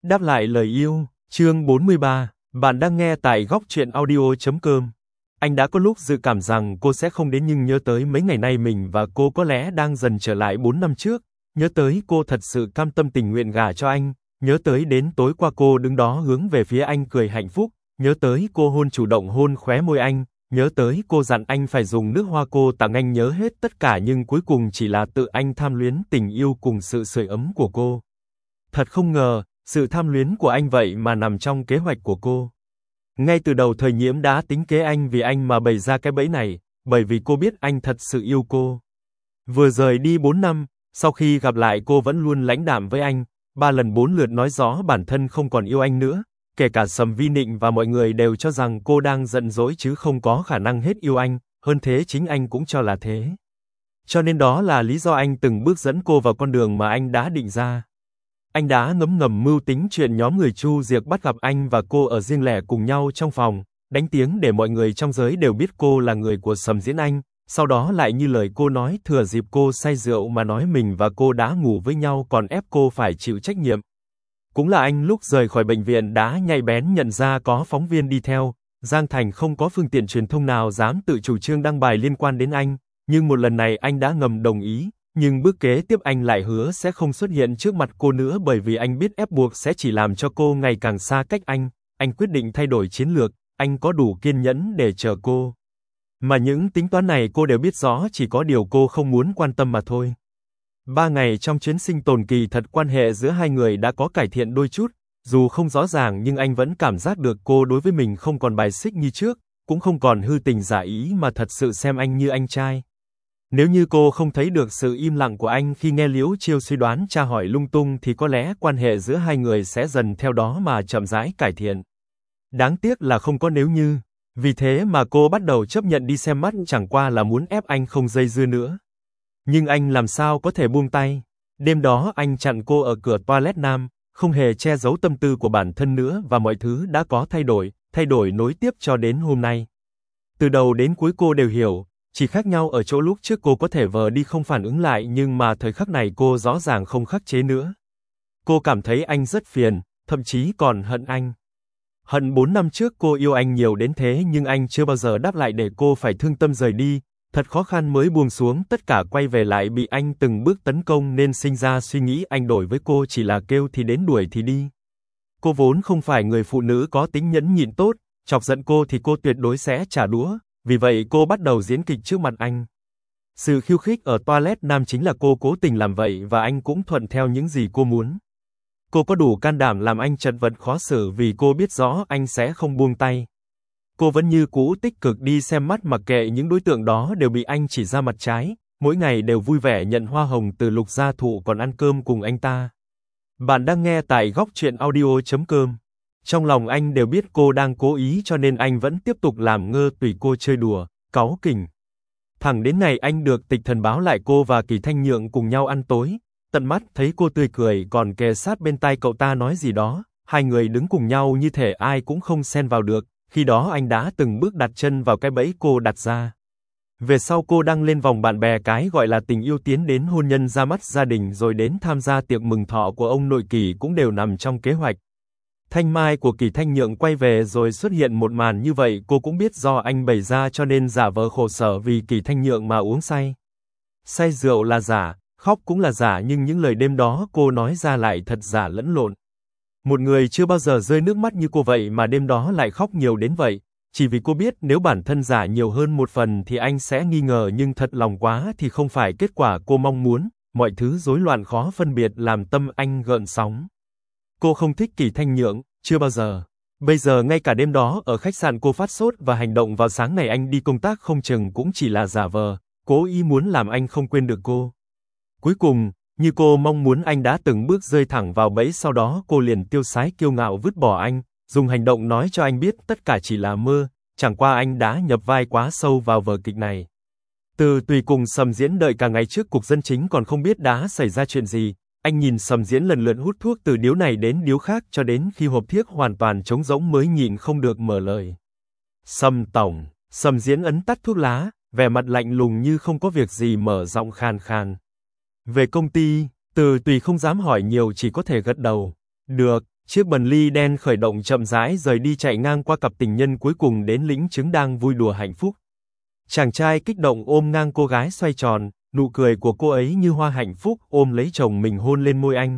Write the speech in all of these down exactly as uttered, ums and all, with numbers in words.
Đáp lại lời yêu, chương bốn mươi ba, bạn đang nghe tại góc truyện audio chấm com. Anh đã có lúc dự cảm rằng cô sẽ không đến nhưng nhớ tới mấy ngày nay mình và cô có lẽ đang dần trở lại bốn năm trước, nhớ tới cô thật sự cam tâm tình nguyện gả cho anh, nhớ tới đến tối qua cô đứng đó hướng về phía anh cười hạnh phúc, nhớ tới cô hôn chủ động hôn khóe môi anh, nhớ tới cô dặn anh phải dùng nước hoa cô tặng anh, nhớ hết tất cả nhưng cuối cùng chỉ là tự anh tham luyến tình yêu cùng sự sưởi ấm của cô. Thật không ngờ, sự tham luyến của anh vậy mà nằm trong kế hoạch của cô. Ngay từ đầu Thời Nhiễm đã tính kế anh vì anh mà bày ra cái bẫy này, bởi vì cô biết anh thật sự yêu cô. Vừa rời đi bốn năm, sau khi gặp lại cô vẫn luôn lãnh đạm với anh, ba lần bốn lượt nói rõ bản thân không còn yêu anh nữa, kể cả Sầm Vi Nịnh và mọi người đều cho rằng cô đang giận dỗi chứ không có khả năng hết yêu anh, hơn thế chính anh cũng cho là thế. Cho nên đó là lý do anh từng bước dẫn cô vào con đường mà anh đã định ra. Anh đã ngấm ngầm mưu tính chuyện nhóm người Chu Diệc bắt gặp anh và cô ở riêng lẻ cùng nhau trong phòng, đánh tiếng để mọi người trong giới đều biết cô là người của Sầm Diễn Anh, sau đó lại như lời cô nói thừa dịp cô say rượu mà nói mình và cô đã ngủ với nhau còn ép cô phải chịu trách nhiệm. Cũng là anh lúc rời khỏi bệnh viện đã nhạy bén nhận ra có phóng viên đi theo, Giang Thành không có phương tiện truyền thông nào dám tự chủ trương đăng bài liên quan đến anh, nhưng một lần này anh đã ngầm đồng ý. Nhưng bước kế tiếp anh lại hứa sẽ không xuất hiện trước mặt cô nữa bởi vì anh biết ép buộc sẽ chỉ làm cho cô ngày càng xa cách anh. Anh quyết định thay đổi chiến lược, anh có đủ kiên nhẫn để chờ cô. Mà những tính toán này cô đều biết rõ, chỉ có điều cô không muốn quan tâm mà thôi. Ba ngày trong chuyến sinh tồn kỳ thật quan hệ giữa hai người đã có cải thiện đôi chút, dù không rõ ràng nhưng anh vẫn cảm giác được cô đối với mình không còn bài xích như trước, cũng không còn hư tình giả ý mà thật sự xem anh như anh trai. Nếu như cô không thấy được sự im lặng của anh khi nghe Liễu Chiêu suy đoán tra hỏi lung tung thì có lẽ quan hệ giữa hai người sẽ dần theo đó mà chậm rãi cải thiện. Đáng tiếc là không có nếu như, vì thế mà cô bắt đầu chấp nhận đi xem mắt chẳng qua là muốn ép anh không dây dưa nữa. Nhưng anh làm sao có thể buông tay, đêm đó anh chặn cô ở cửa toilet nam, không hề che giấu tâm tư của bản thân nữa và mọi thứ đã có thay đổi, thay đổi nối tiếp cho đến hôm nay. Từ đầu đến cuối cô đều hiểu. Chỉ khác nhau ở chỗ lúc trước cô có thể vờ đi không phản ứng lại nhưng mà thời khắc này cô rõ ràng không khắc chế nữa. Cô cảm thấy anh rất phiền, thậm chí còn hận anh. Hận bốn năm trước cô yêu anh nhiều đến thế nhưng anh chưa bao giờ đáp lại để cô phải thương tâm rời đi. Thật khó khăn mới buông xuống tất cả quay về lại bị anh từng bước tấn công nên sinh ra suy nghĩ anh đổi với cô chỉ là kêu thì đến đuổi thì đi. Cô vốn không phải người phụ nữ có tính nhẫn nhịn tốt, chọc giận cô thì cô tuyệt đối sẽ trả đũa. Vì vậy cô bắt đầu diễn kịch trước mặt anh. Sự khiêu khích ở toilet nam chính là cô cố tình làm vậy và anh cũng thuận theo những gì cô muốn. Cô có đủ can đảm làm anh chật vật khó xử vì cô biết rõ anh sẽ không buông tay. Cô vẫn như cũ tích cực đi xem mắt mặc kệ những đối tượng đó đều bị anh chỉ ra mặt trái, mỗi ngày đều vui vẻ nhận hoa hồng từ Lục Gia Thụ còn ăn cơm cùng anh ta. Bạn đang nghe tại góc truyện audio chấm com. Trong lòng anh đều biết cô đang cố ý cho nên anh vẫn tiếp tục làm ngơ tùy cô chơi đùa, cáu kỉnh. Thẳng đến ngày anh được Tịch Thần báo lại cô và Kỳ Thanh Nhượng cùng nhau ăn tối, tận mắt thấy cô tươi cười còn kề sát bên tai cậu ta nói gì đó, hai người đứng cùng nhau như thể ai cũng không xen vào được, khi đó anh đã từng bước đặt chân vào cái bẫy cô đặt ra. Về sau cô đăng lên vòng bạn bè cái gọi là tình yêu tiến đến hôn nhân ra mắt gia đình rồi đến tham gia tiệc mừng thọ của ông nội Kỳ cũng đều nằm trong kế hoạch. Thanh mai của Kỳ Thanh Nhượng quay về rồi xuất hiện một màn như vậy cô cũng biết do anh bày ra cho nên giả vờ khổ sở vì Kỳ Thanh Nhượng mà uống say. Say rượu là giả, khóc cũng là giả nhưng những lời đêm đó cô nói ra lại thật giả lẫn lộn. Một người chưa bao giờ rơi nước mắt như cô vậy mà đêm đó lại khóc nhiều đến vậy, chỉ vì cô biết nếu bản thân giả nhiều hơn một phần thì anh sẽ nghi ngờ nhưng thật lòng quá thì không phải kết quả cô mong muốn, mọi thứ rối loạn khó phân biệt làm tâm anh gợn sóng. Cô không thích Kỳ Thanh Nhượng, chưa bao giờ. Bây giờ ngay cả đêm đó ở khách sạn cô phát sốt và hành động vào sáng ngày anh đi công tác không chừng cũng chỉ là giả vờ, cố ý muốn làm anh không quên được cô. Cuối cùng, như cô mong muốn anh đã từng bước rơi thẳng vào bẫy sau đó cô liền tiêu sái kiêu ngạo vứt bỏ anh, dùng hành động nói cho anh biết tất cả chỉ là mơ, chẳng qua anh đã nhập vai quá sâu vào vở kịch này. Từ Tùy cùng Sầm Diễn đợi cả ngày trước cục dân chính còn không biết đã xảy ra chuyện gì. Anh nhìn Sầm Diễn lần lượt hút thuốc từ điếu này đến điếu khác cho đến khi hộp thiếc hoàn toàn trống rỗng mới nhịn không được mở lời. Sầm tổng, Sầm Diễn ấn tắt thuốc lá, vẻ mặt lạnh lùng như không có việc gì mở giọng khàn khàn. Về công ty, Từ Tùy không dám hỏi nhiều chỉ có thể gật đầu. Được, Chiếc Bentley đen khởi động chậm rãi rời đi chạy ngang qua cặp tình nhân cuối cùng đến lĩnh chứng đang vui đùa hạnh phúc. Chàng trai kích động ôm ngang cô gái xoay tròn, nụ cười của cô ấy như hoa hạnh phúc ôm lấy chồng mình hôn lên môi anh.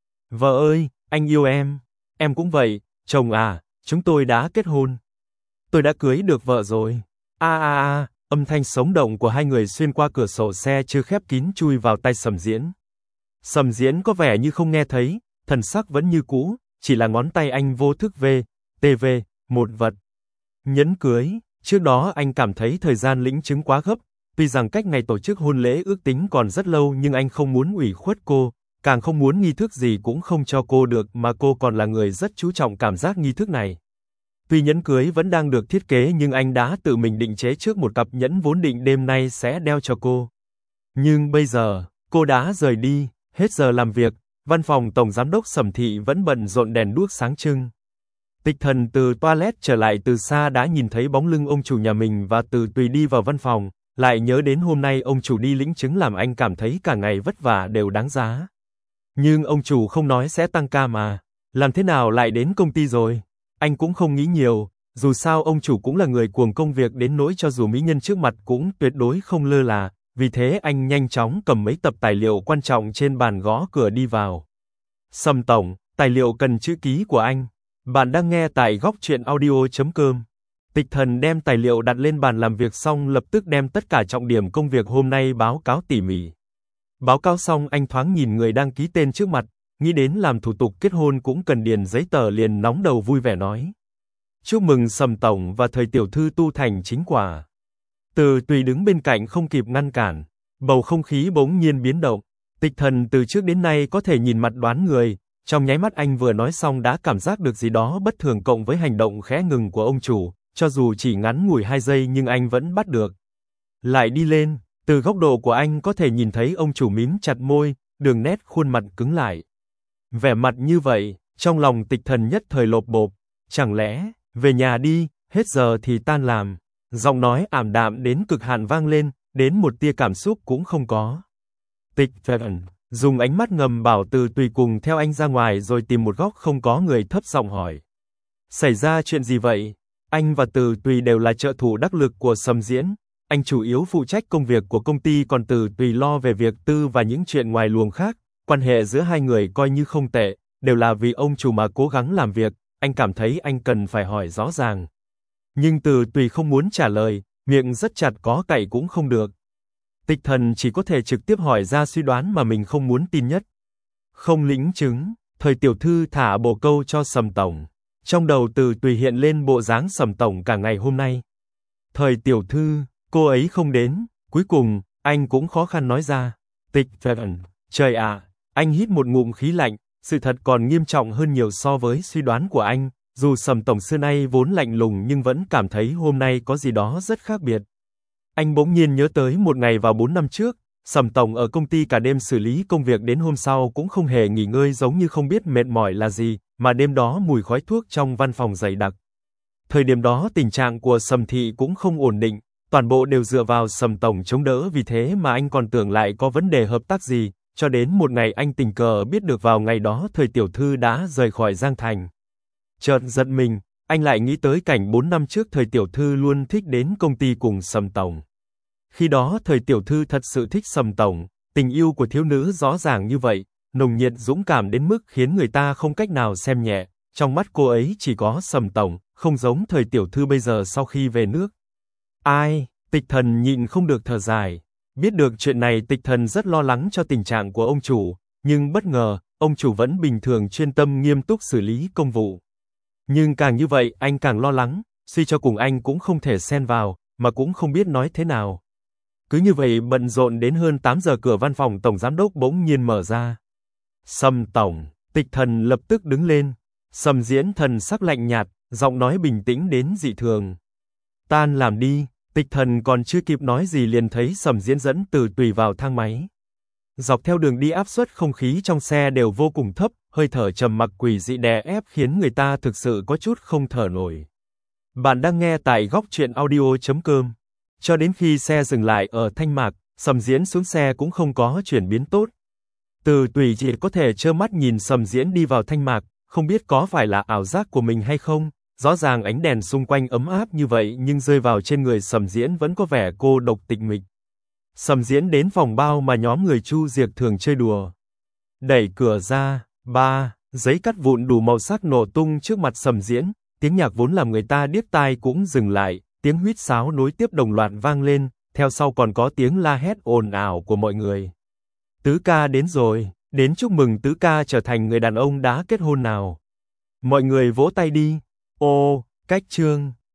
Vợ ơi, anh yêu em. Em cũng vậy, chồng à, chúng tôi đã kết hôn. Tôi đã cưới được vợ rồi. A a a, âm thanh sống động của hai người xuyên qua cửa sổ xe chưa khép kín chui vào tai Sầm Diễn. Sầm Diễn có vẻ như không nghe thấy, thần sắc vẫn như cũ, chỉ là ngón tay anh vô thức về, tê vê, một vật. Nhẫn cưới, trước đó anh cảm thấy thời gian lĩnh chứng quá gấp, tuy rằng cách ngày tổ chức hôn lễ ước tính còn rất lâu nhưng anh không muốn ủy khuất cô, càng không muốn nghi thức gì cũng không cho cô được mà cô còn là người rất chú trọng cảm giác nghi thức này. Tuy nhẫn cưới vẫn đang được thiết kế nhưng anh đã tự mình định chế trước một cặp nhẫn vốn định đêm nay sẽ đeo cho cô. Nhưng bây giờ, cô đã rời đi, hết giờ làm việc, văn phòng tổng giám đốc Sầm Thị vẫn bận rộn đèn đuốc sáng trưng. Tịch Thần từ toilet trở lại từ xa đã nhìn thấy bóng lưng ông chủ nhà mình và từ tùy đi vào văn phòng, lại nhớ đến hôm nay ông chủ đi lĩnh chứng làm anh cảm thấy cả ngày vất vả đều đáng giá. Nhưng ông chủ không nói sẽ tăng ca mà, làm thế nào lại đến công ty rồi? Anh cũng không nghĩ nhiều, dù sao ông chủ cũng là người cuồng công việc đến nỗi cho dù mỹ nhân trước mặt cũng tuyệt đối không lơ là, vì thế anh nhanh chóng cầm mấy tập tài liệu quan trọng trên bàn gõ cửa đi vào. Sầm tổng, tài liệu cần chữ ký của anh. Bạn đang nghe tại góc truyện audio chấm com. Tịch Thần đem tài liệu đặt lên bàn làm việc xong lập tức đem tất cả trọng điểm công việc hôm nay báo cáo tỉ mỉ. Báo cáo xong anh thoáng nhìn người đang ký tên trước mặt, nghĩ đến làm thủ tục kết hôn cũng cần điền giấy tờ liền nóng đầu vui vẻ nói. Chúc mừng Sầm tổng và thời tiểu thư tu thành chính quả. Từ tùy đứng bên cạnh không kịp ngăn cản, bầu không khí bỗng nhiên biến động. Tịch Thần từ trước đến nay có thể nhìn mặt đoán người, trong nháy mắt anh vừa nói xong đã cảm giác được gì đó bất thường cộng với hành động khẽ ngừng của ông chủ, cho dù chỉ ngắn ngủi hai giây nhưng anh vẫn bắt được. Lại đi lên, từ góc độ của anh có thể nhìn thấy ông chủ mím chặt môi, đường nét khuôn mặt cứng lại. Vẻ mặt như vậy, trong lòng Tịch Thần nhất thời lộp bộp, chẳng lẽ, về nhà đi, hết giờ thì tan làm. Giọng nói ảm đạm đến cực hạn vang lên, đến một tia cảm xúc cũng không có. Tịch Thần dùng ánh mắt ngầm bảo Từ Tùy cùng theo anh ra ngoài rồi tìm một góc không có người thấp giọng hỏi. Xảy ra chuyện gì vậy? Anh và Từ Tùy đều là trợ thủ đắc lực của Sầm Diễn, anh chủ yếu phụ trách công việc của công ty còn Từ Tùy lo về việc tư và những chuyện ngoài luồng khác, quan hệ giữa hai người coi như không tệ, đều là vì ông chủ mà cố gắng làm việc, anh cảm thấy anh cần phải hỏi rõ ràng. Nhưng Từ Tùy không muốn trả lời, miệng rất chặt có cậy cũng không được. Tịch Thần chỉ có thể trực tiếp hỏi ra suy đoán mà mình không muốn tin nhất. Không lĩnh chứng, thời tiểu thư thả bồ câu cho Sầm tổng. Trong đầu Từ Tùy hiện lên bộ dáng Sầm tổng cả ngày hôm nay. Thời tiểu thư, cô ấy không đến, cuối cùng, anh cũng khó khăn nói ra. Tịch Thần, trời ạ, anh hít một ngụm khí lạnh, sự thật còn nghiêm trọng hơn nhiều so với suy đoán của anh, dù Sầm tổng xưa nay vốn lạnh lùng nhưng vẫn cảm thấy hôm nay có gì đó rất khác biệt. Anh bỗng nhiên nhớ tới một ngày vào bốn năm trước, Sầm tổng ở công ty cả đêm xử lý công việc đến hôm sau cũng không hề nghỉ ngơi giống như không biết mệt mỏi là gì, mà đêm đó mùi khói thuốc trong văn phòng dày đặc. Thời điểm đó tình trạng của Sầm Thị cũng không ổn định, toàn bộ đều dựa vào Sầm tổng chống đỡ vì thế mà anh còn tưởng lại có vấn đề hợp tác gì, cho đến một ngày anh tình cờ biết được vào ngày đó thời tiểu thư đã rời khỏi Giang Thành. Chợt giật mình, anh lại nghĩ tới cảnh bốn năm trước thời tiểu thư luôn thích đến công ty cùng Sầm tổng. Khi đó thời tiểu thư thật sự thích Sầm tổng, tình yêu của thiếu nữ rõ ràng như vậy, nồng nhiệt dũng cảm đến mức khiến người ta không cách nào xem nhẹ, trong mắt cô ấy chỉ có Sầm tổng, không giống thời tiểu thư bây giờ sau khi về nước. Ai, Tịch Thần nhịn không được thở dài, biết được chuyện này Tịch Thần rất lo lắng cho tình trạng của ông chủ, nhưng bất ngờ, ông chủ vẫn bình thường chuyên tâm nghiêm túc xử lý công vụ. Nhưng càng như vậy anh càng lo lắng, suy cho cùng anh cũng không thể xen vào, mà cũng không biết nói thế nào. Cứ như vậy bận rộn đến hơn tám giờ cửa văn phòng tổng giám đốc bỗng nhiên mở ra. Sầm tổng, Tịch Thần lập tức đứng lên. Sầm Diễn thần sắc lạnh nhạt, giọng nói bình tĩnh đến dị thường. Tan làm đi. Tịch Thần còn chưa kịp nói gì liền thấy Sầm Diễn dẫn Từ Tùy vào thang máy. Dọc theo đường đi áp suất không khí trong xe đều vô cùng thấp, hơi thở trầm mặc quỷ dị đè ép khiến người ta thực sự có chút không thở nổi. Bạn đang nghe tại góc truyện audio chấm com. Cho đến khi xe dừng lại ở Thanh Mạc, Sầm Diễn xuống xe cũng không có chuyển biến tốt. Từ Tùy chỉ có thể trơ mắt nhìn Sầm Diễn đi vào Thanh Mạc, Không biết có phải là ảo giác của mình hay không, rõ ràng ánh đèn xung quanh ấm áp như vậy nhưng rơi vào trên người Sầm Diễn vẫn có vẻ cô độc tịch mịch. Sầm Diễn đến phòng bao mà nhóm người Chu Diệc thường chơi đùa. Đẩy cửa ra, ba, giấy cắt vụn đủ màu sắc nổ tung trước mặt Sầm Diễn, tiếng nhạc vốn làm người ta điếc tai cũng dừng lại, tiếng huýt sáo nối tiếp đồng loạt vang lên, theo sau còn có tiếng la hét ồn ào của mọi người. Tứ ca đến rồi, đến chúc mừng Tứ ca trở thành người đàn ông đã kết hôn nào. Mọi người vỗ tay đi. Ô, cách chương.